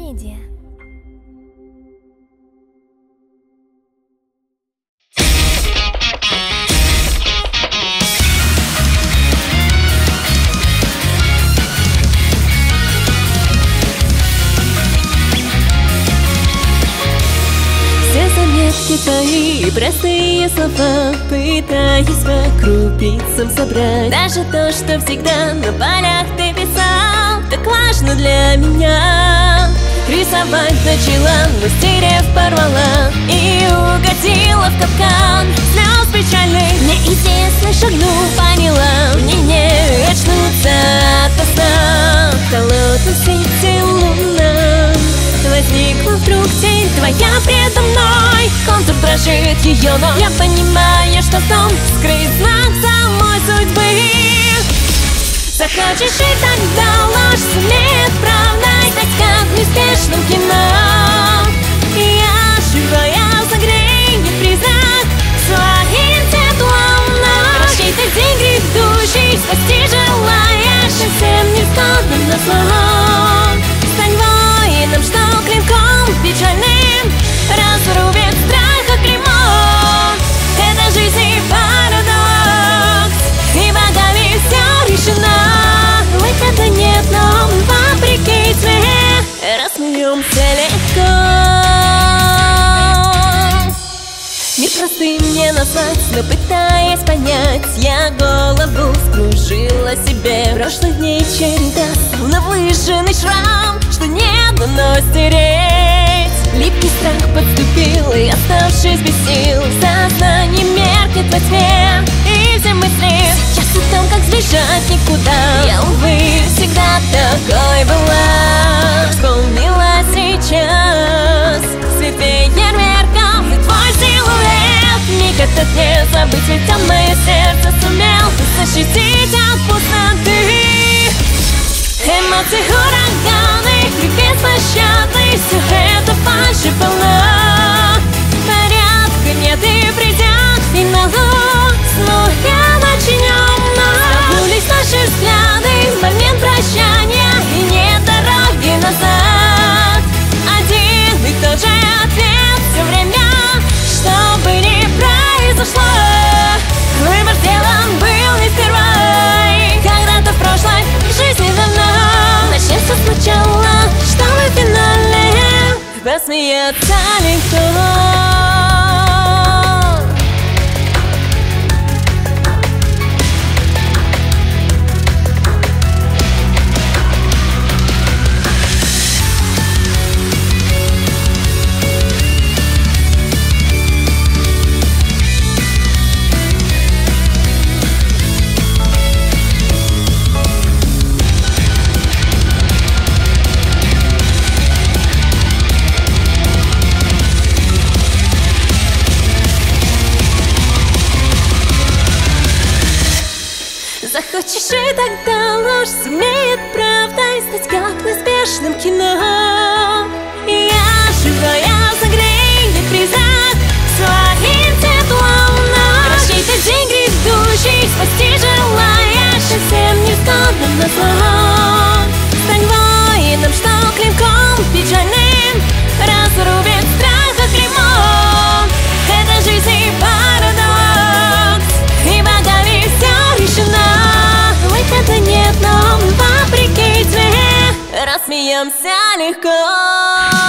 Медиа. Все заметки твои, простые слова, пытаюсь по крупицам собрать. Даже то, что всегда на полях ты писал, так важно для меня. Рисовать начала, но стерев порвала и угодила в капкан слез печальных. Неизвестно, шагнул, поняла, мне не очнуться ото сна. В холодном свете луна возникла вдруг тень твоя предо мной. Контур дрожит ее, но я понимаю, что в том скрыт знак самой судьбы. Захочешь и тогда ложь сумеет правдой стать, как в неспешном кино. Я живая, согреет призрак своим теплом ночь. Прощай-то день грядущий, спасти желаешь, совсем невзгодным на зло. Стань воином, что клинком печальным разрубит страх клеймо. Это жизнь и парадокс, и богами все решено. Выхода нет, но вопреки тьме рассмеемся легко. Мир простым не назвать, но пытаясь понять, я голову вскружила себе. Прошлых дней череда, словно выжженный шрам, что не дано стереть. Липкий страх подступил, и оставшись без сил, сознание меркнет во тьме. И все мысли сейчас о том, как сбежать никуда. Я, увы, всегда такой была. Вспомнила сейчас свет фейерверков и твой силуэт. Миг этот не забыть, ведь он мое сердце сумел защитить от пустоты. Эмоции ураганы, крик беспощадный, все это фальшь и полна. Порядка нет и придет финал, снова начнем вновь. Столкнулись наши взгляды в момент прощания, и нет дороги назад. Один и тот же ответ все время, что бы ни произошло. Выбор сделан был не впервые, когда-то в прошлой жизни давно. Начнем все сначала, чтобы в финале посмеяться легко. Захочешь и тогда ложь сумеет правдой стать, как в неспешном кино. Я живая, согреет призрак своим теплом ночь. Прощай-то день грядущий, спасти желаешь, совсем невзгодным на зло. Стань воином, что клинком печальным разрубит страх клеймо. Это жизнь и парадокс, и богами все решено. Выхода нет, но вопреки тьме рассмеемся легко.